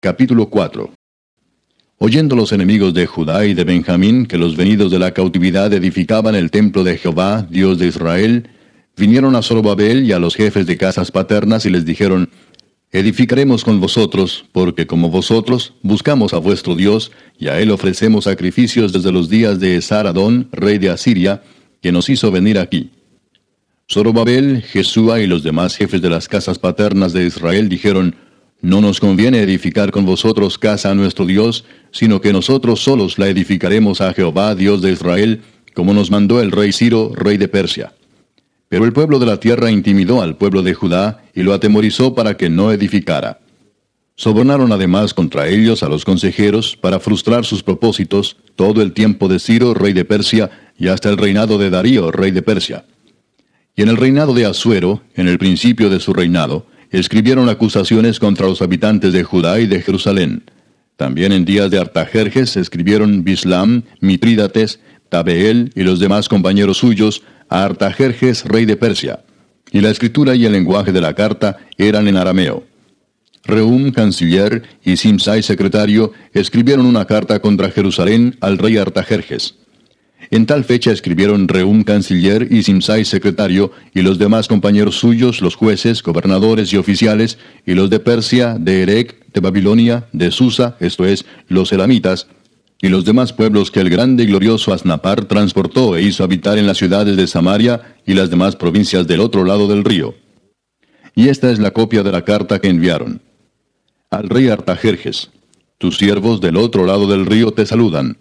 Capítulo 4. Oyendo los enemigos de Judá y de Benjamín que los venidos de la cautividad edificaban el templo de Jehová, Dios de Israel, vinieron a Zorobabel y a los jefes de casas paternas y les dijeron: Edificaremos con vosotros, porque como vosotros buscamos a vuestro Dios, y a él ofrecemos sacrificios desde los días de Esar-Adón, rey de Asiria, que nos hizo venir aquí. Zorobabel, Jesúa y los demás jefes de las casas paternas de Israel dijeron: No nos conviene edificar con vosotros casa a nuestro Dios, sino que nosotros solos la edificaremos a Jehová, Dios de Israel, como nos mandó el rey Ciro, rey de Persia. Pero el pueblo de la tierra intimidó al pueblo de Judá, y lo atemorizó para que no edificara. Sobornaron además contra ellos a los consejeros, para frustrar sus propósitos, todo el tiempo de Ciro, rey de Persia, y hasta el reinado de Darío, rey de Persia. Y en el reinado de Asuero, en el principio de su reinado, escribieron acusaciones contra los habitantes de Judá y de Jerusalén. También en días de Artajerjes escribieron Bislam, Mitrídates, Tabeel y los demás compañeros suyos a Artajerjes, rey de Persia. Y la escritura y el lenguaje de la carta eran en arameo. Rehum, canciller, y Simsai, secretario, escribieron una carta contra Jerusalén al rey Artajerjes. En tal fecha escribieron Rehum, canciller, y Simsai, secretario, y los demás compañeros suyos, los jueces, gobernadores y oficiales, y los de Persia, de Erec, de Babilonia, de Susa, esto es, los elamitas, y los demás pueblos que el grande y glorioso Asnapar transportó e hizo habitar en las ciudades de Samaria y las demás provincias del otro lado del río. Y esta es la copia de la carta que enviaron. Al rey Artajerjes: Tus siervos del otro lado del río te saludan.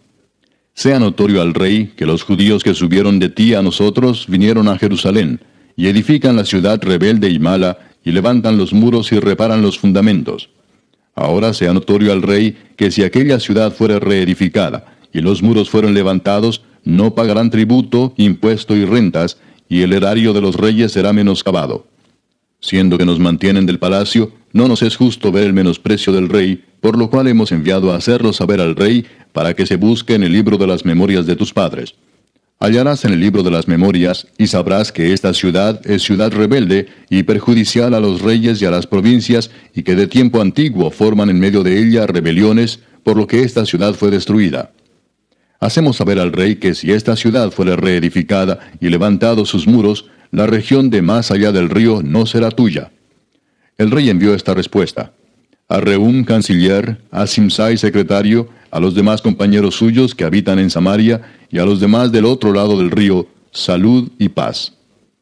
Sea notorio al rey que los judíos que subieron de ti a nosotros vinieron a Jerusalén, y edifican la ciudad rebelde y mala, y levantan los muros y reparan los fundamentos. Ahora sea notorio al rey que si aquella ciudad fuera reedificada, y los muros fueron levantados, no pagarán tributo, impuesto y rentas, y el erario de los reyes será menoscabado. Siendo que nos mantienen del palacio, no nos es justo ver el menosprecio del rey, por lo cual hemos enviado a hacerlo saber al rey, para que se busque en el libro de las memorias de tus padres. Hallarás en el libro de las memorias, y sabrás que esta ciudad es ciudad rebelde y perjudicial a los reyes y a las provincias, y que de tiempo antiguo forman en medio de ella rebeliones, por lo que esta ciudad fue destruida. Hacemos saber al rey que si esta ciudad fuera reedificada y levantados sus muros, la región de más allá del río no será tuya. El rey envió esta respuesta: a Rehum, canciller, a Simsai, secretario, a los demás compañeros suyos que habitan en Samaria, y a los demás del otro lado del río, salud y paz.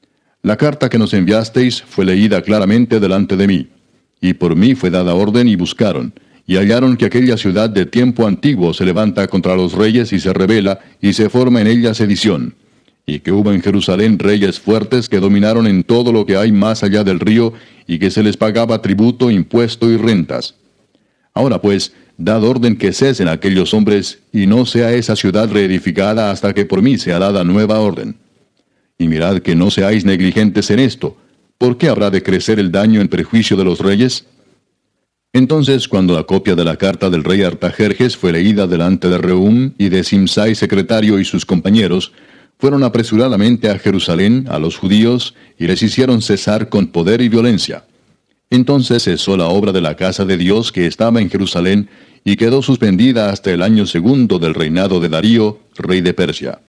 La carta que nos enviasteis fue leída claramente delante de mí, y por mí fue dada orden y buscaron, y hallaron que aquella ciudad de tiempo antiguo se levanta contra los reyes y se rebela, y se forma en ella sedición, y que hubo en Jerusalén reyes fuertes que dominaron en todo lo que hay más allá del río, y que se les pagaba tributo, impuesto y rentas. Ahora pues, dad orden que cesen aquellos hombres, y no sea esa ciudad reedificada hasta que por mí sea dada nueva orden. Y mirad que no seáis negligentes en esto. ¿Por qué habrá de crecer el daño en perjuicio de los reyes? Entonces, cuando la copia de la carta del rey Artajerjes fue leída delante de Rehum y de Simsai, secretario, y sus compañeros, fueron apresuradamente a Jerusalén, a los judíos, y les hicieron cesar con poder y violencia. Entonces cesó la obra de la casa de Dios que estaba en Jerusalén, y quedó suspendida hasta el año segundo del reinado de Darío, rey de Persia.